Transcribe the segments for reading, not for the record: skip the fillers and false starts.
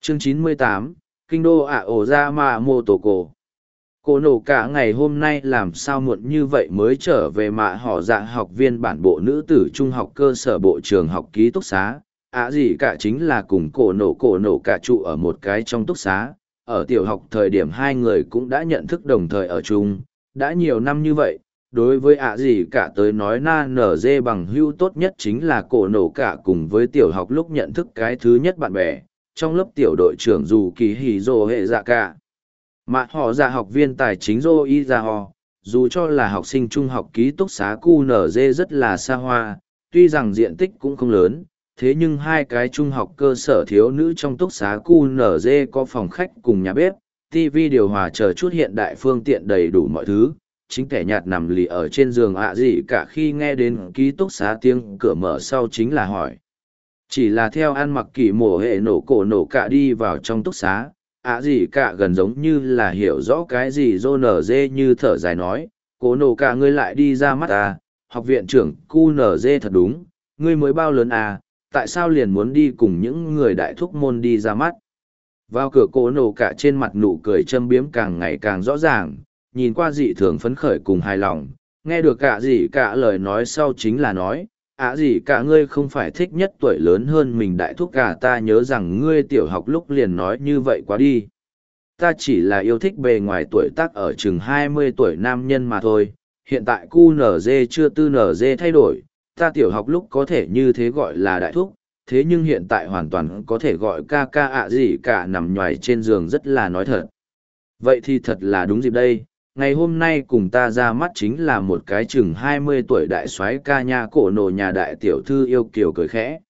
Chương 98, Kinh đô ạ ổ ra mạ mô tổ cổ. Cô nổ cả ngày hôm nay làm sao muộn như vậy mới trở về mạ họ dạ học viên bản bộ nữ tử trung học cơ sở bộ trường học ký túc xá. Gì cả chính là cùng cổ nổ cả trụ ở một cái trong túc xá. Ở tiểu học thời điểm hai người cũng đã nhận thức đồng thời ở chung, đã nhiều năm như vậy. Đối với gì cả tới nói na nở dê bằng hữu tốt nhất chính là cổ nổ cả cùng với tiểu học lúc nhận thức cái thứ nhất bạn bè, trong lớp tiểu đội trưởng dù kỳ hì dô hệ dạ cả. Mà họ dạ học viên tài chính dô y ra họ, dù cho là học sinh trung học ký túc xá QNZ rất là xa hoa, tuy rằng diện tích cũng không lớn, thế nhưng hai cái trung học cơ sở thiếu nữ trong túc xá QNZ có phòng khách cùng nhà bếp, TV điều hòa chờ chút hiện đại phương tiện đầy đủ mọi thứ. Chính kẻ nhạt nằm lì ở trên giường gì cả khi nghe đến ký túc xá tiếng cửa mở sau chính là hỏi. Chỉ là theo ăn mặc kỳ mổ hệ nổ cổ nổ cả đi vào trong túc xá, gì cả gần giống như là hiểu rõ cái gì dô nở dê như thở dài nói, cổ nổ cả ngươi lại đi ra mắt học viện trưởng cu nở dê thật đúng, ngươi mới bao lớn tại sao liền muốn đi cùng những người đại thúc môn đi ra mắt. Vào cửa cổ nổ cả trên mặt nụ cười châm biếm càng ngày càng rõ ràng, nhìn qua dị thường phấn khởi cùng hài lòng, nghe được gì cả lời nói sau chính là nói, gì cả ngươi không phải thích nhất tuổi lớn hơn mình đại thúc cả, ta nhớ rằng ngươi tiểu học lúc liền nói như vậy quá đi. Ta chỉ là yêu thích bề ngoài tuổi tác ở chừng 20 tuổi nam nhân mà thôi, hiện tại QNZ chưa tư NZ thay đổi, ta tiểu học lúc có thể như thế gọi là đại thúc, thế nhưng hiện tại hoàn toàn có thể gọi ca ca gì cả nằm nhoài trên giường rất là nói thật. Vậy thì thật là đúng dịp đây, ngày hôm nay cùng ta ra mắt chính là một cái chừng 20 tuổi đại soái ca nha cổ nổ nhà đại tiểu thư yêu kiều cười khẽ.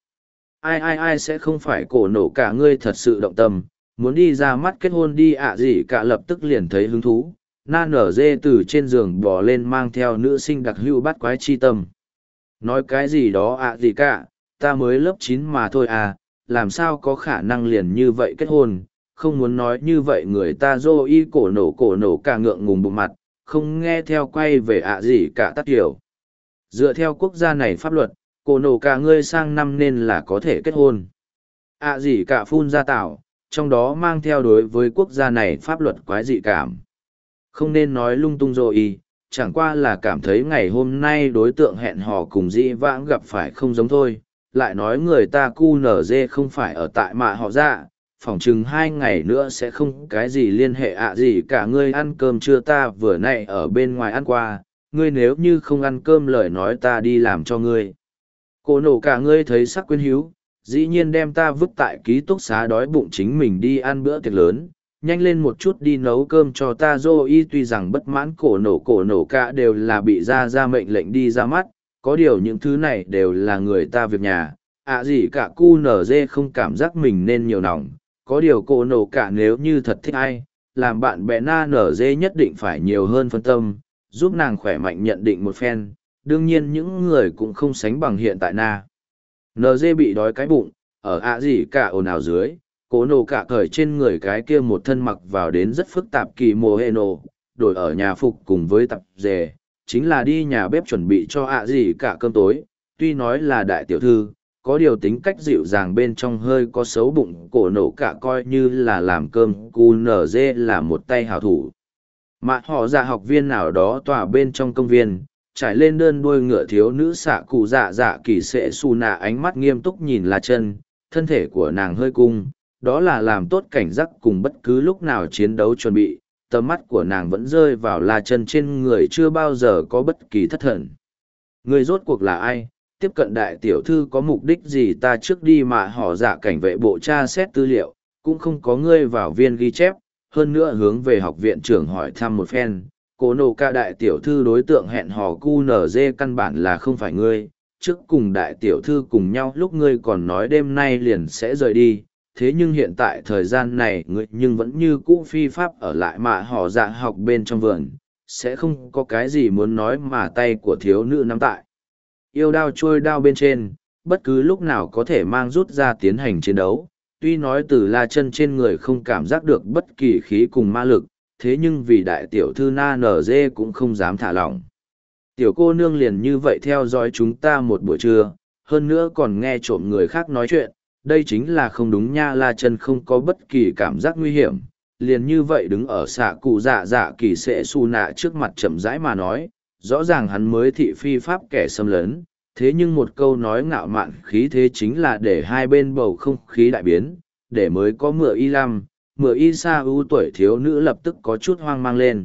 Ai sẽ không phải cổ nổ cả ngươi thật sự động tâm, muốn đi ra mắt kết hôn đi gì cả lập tức liền thấy hứng thú. Na nở dê từ trên giường bò lên mang theo nữ sinh đặc hữu bắt quái chi tâm. Nói cái gì đó gì cả, ta mới lớp 9 mà thôi làm sao có khả năng liền như vậy kết hôn. Không muốn nói như vậy người ta dô y cổ nổ cả ngượng ngùng bụng mặt, không nghe theo quay về gì cả tắt kiểu. Dựa theo quốc gia này pháp luật, cổ nổ cả ngươi sang năm nên là có thể kết hôn. Gì cả phun ra tạo, trong đó mang theo đối với quốc gia này pháp luật quái dị cảm. Không nên nói lung tung dô y, chẳng qua là cảm thấy ngày hôm nay đối tượng hẹn hò cùng dĩ vãng gặp phải không giống thôi. Lại nói người ta QNZ không phải ở tại mạ họ dạ. Phỏng chừng 2 ngày nữa sẽ không cái gì liên hệ gì cả, ngươi ăn cơm trưa ta vừa nãy ở bên ngoài ăn qua, ngươi nếu như không ăn cơm lời nói ta đi làm cho ngươi. Cổ nổ cả ngươi thấy sắc quyến hữu, dĩ nhiên đem ta vứt tại ký túc xá đói bụng chính mình đi ăn bữa tiệc lớn, nhanh lên một chút đi nấu cơm cho ta dô y. Tuy rằng bất mãn cổ nổ cả đều là bị ra mệnh lệnh đi ra mắt, có điều những thứ này đều là người ta việc nhà, gì cả QNZ không cảm giác mình nên nhiều nòng. Có điều cổ nổ cả nếu như thật thích ai, làm bạn bè na nở dê nhất định phải nhiều hơn phân tâm, giúp nàng khỏe mạnh nhận định một phen. Đương nhiên những người cũng không sánh bằng hiện tại na. Nở dê bị đói cái bụng, ở gì cả ồn ào dưới, cổ nổ cả cởi trên người cái kia một thân mặc vào đến rất phức tạp kỳ mồ hệ nổ, đổi ở nhà phục cùng với tập dề, chính là đi nhà bếp chuẩn bị cho gì cả cơm tối. Tuy nói là đại tiểu thư, có điều tính cách dịu dàng bên trong hơi có xấu bụng, cổ nổ cả coi như là làm cơm QNZ là một tay hảo thủ. Mà họ dạ học viên nào đó tỏa bên trong công viên, trải lên đơn đuôi ngựa thiếu nữ xạ cụ dạ kỳ sệ xù nạ ánh mắt nghiêm túc nhìn La Chân, thân thể của nàng hơi cung, đó là làm tốt cảnh giác cùng bất cứ lúc nào chiến đấu chuẩn bị, tầm mắt của nàng vẫn rơi vào La Chân trên người chưa bao giờ có bất kỳ thất thần. Người rốt cuộc là ai? Tiếp cận đại tiểu thư có mục đích gì? Ta trước đi mà họ dạ cảnh vệ bộ tra xét tư liệu, cũng không có ngươi vào viên ghi chép, hơn nữa hướng về học viện trưởng hỏi thăm một phen. Cổ nổ cả đại tiểu thư đối tượng hẹn hò QNZ căn bản là không phải ngươi, trước cùng đại tiểu thư cùng nhau lúc ngươi còn nói đêm nay liền sẽ rời đi, thế nhưng hiện tại thời gian này ngươi nhưng vẫn như cũ phi pháp ở lại mà họ dạ học bên trong vườn, sẽ không có cái gì muốn nói mà tay của thiếu nữ nắm tại yêu đao trôi đao bên trên, bất cứ lúc nào có thể mang rút ra tiến hành chiến đấu. Tuy nói từ La Chân trên người không cảm giác được bất kỳ khí cùng ma lực, thế nhưng vì đại tiểu thư na nở dê cũng không dám thả lỏng. Tiểu cô nương liền như vậy theo dõi chúng ta một buổi trưa, hơn nữa còn nghe trộm người khác nói chuyện, đây chính là không đúng nha. La Chân không có bất kỳ cảm giác nguy hiểm, liền như vậy đứng ở xạ cụ dạ dạ kỳ sệ su nạ trước mặt chậm rãi mà nói, rõ ràng hắn mới thị phi pháp kẻ xâm lấn, thế nhưng một câu nói ngạo mạn khí thế chính là để hai bên bầu không khí đại biến, để mới có mửa y sa ưu tuổi thiếu nữ lập tức có chút hoang mang lên.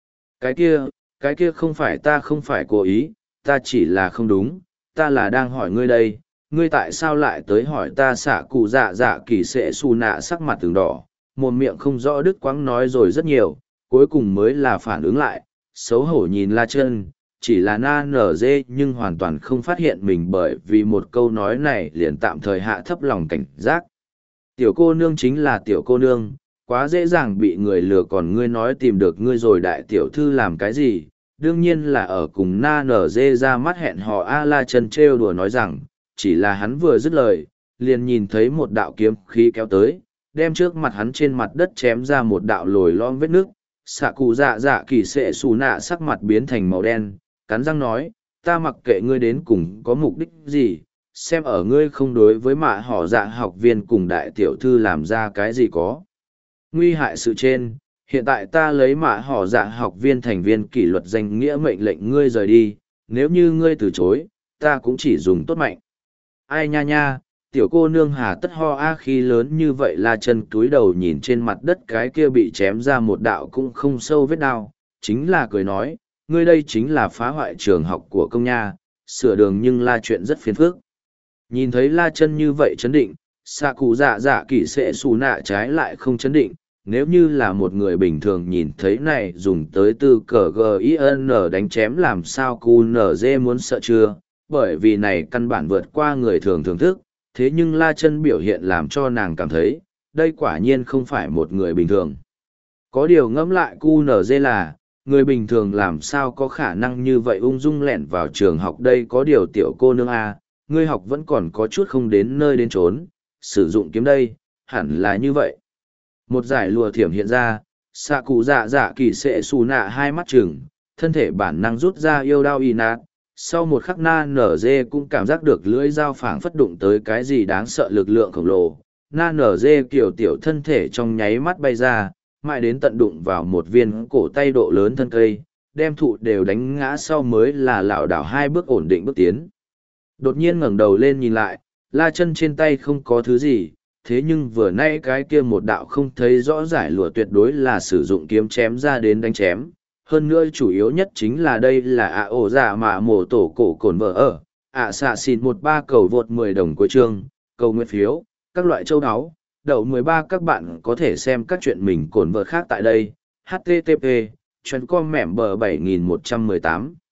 Cái kia không phải, ta không phải cố ý, ta chỉ là không đúng, ta là đang hỏi ngươi đây, ngươi tại sao lại tới hỏi ta? Xạ cụ dạ dạ kỳ sệ su nạ sắc mặt từng đỏ, một miệng không rõ đứt quãng nói rồi rất nhiều, cuối cùng mới là phản ứng lại, xấu hổ nhìn La Chân, chỉ là na nở dê nhưng hoàn toàn không phát hiện mình bởi vì một câu nói này liền tạm thời hạ thấp lòng cảnh giác. Tiểu cô nương chính là tiểu cô nương, quá dễ dàng bị người lừa, còn ngươi nói tìm được ngươi rồi đại tiểu thư làm cái gì? Đương nhiên là ở cùng na nở dê ra mắt hẹn hò. A La Chân trêu đùa nói rằng, chỉ là hắn vừa dứt lời, liền nhìn thấy một đạo kiếm khí kéo tới, đem trước mặt hắn trên mặt đất chém ra một đạo lồi lõm vết nước. Xạ cụ dạ dạ kỳ sệ xù nạ sắc mặt biến thành màu đen, cắn răng nói, ta mặc kệ ngươi đến cùng có mục đích gì, xem ở ngươi không đối với mạ họ dạ học viên cùng đại tiểu thư làm ra cái gì có nguy hại sự trên, hiện tại ta lấy mạ họ dạ học viên thành viên kỷ luật danh nghĩa mệnh lệnh ngươi rời đi, nếu như ngươi từ chối, ta cũng chỉ dùng tốt mạnh. Ai nha nha, tiểu cô nương hà tất ho a khi lớn như vậy. La Chân cúi đầu nhìn trên mặt đất cái kia bị chém ra một đạo cũng không sâu vết đao, chính là cười nói, ngươi đây chính là phá hoại trường học của công nha, sửa đường nhưng là chuyện rất phiền phức. Nhìn thấy La Chân như vậy chấn định, xạ cụ dạ dạ kỳ sệ xù nạ trái lại không chấn định. Nếu như là một người bình thường nhìn thấy này dùng tới từ cờ GIN đánh chém làm sao QNZ muốn sợ chưa, bởi vì này căn bản vượt qua người thường thưởng thức, thế nhưng La Chân biểu hiện làm cho nàng cảm thấy, đây quả nhiên không phải một người bình thường. Có điều ngẫm lại QNZ là, người bình thường làm sao có khả năng như vậy ung dung lẻn vào trường học đây, có điều tiểu cô nương A, ngươi học vẫn còn có chút không đến nơi đến chốn, sử dụng kiếm đây, hẳn là như vậy. Một giải lùa thiểm hiện ra, xạ cụ dạ dạ kỳ sệ xù nạ hai mắt chừng, thân thể bản năng rút ra yêu đao y nát. Sau một khắc na nở dê cũng cảm giác được lưỡi dao phảng phất đụng tới cái gì đáng sợ lực lượng khổng lồ. Na nở dê kiểu tiểu thân thể trong nháy mắt bay ra, mãi đến tận đụng vào một viên cổ tay độ lớn thân cây, đem thụ đều đánh ngã sau mới là lảo đảo hai bước ổn định bước tiến. Đột nhiên ngẩng đầu lên nhìn lại, La Chân trên tay không có thứ gì, thế nhưng vừa nay cái kia một đạo không thấy rõ giải lụa tuyệt đối là sử dụng kiếm chém ra đến đánh chém. Hơn nữa chủ yếu nhất chính là đây là ạ ổ dạ mạ mổ tổ cổ cồn vợ ở, ạ xạ xịt 13 cầu vượt 10 đồng cuối chương, cầu nguyện phiếu, các loại châu áo, đậu 13 các bạn có thể xem các chuyện mình cồn vợ khác tại đây, http, chuyên com mẻm bờ 7118.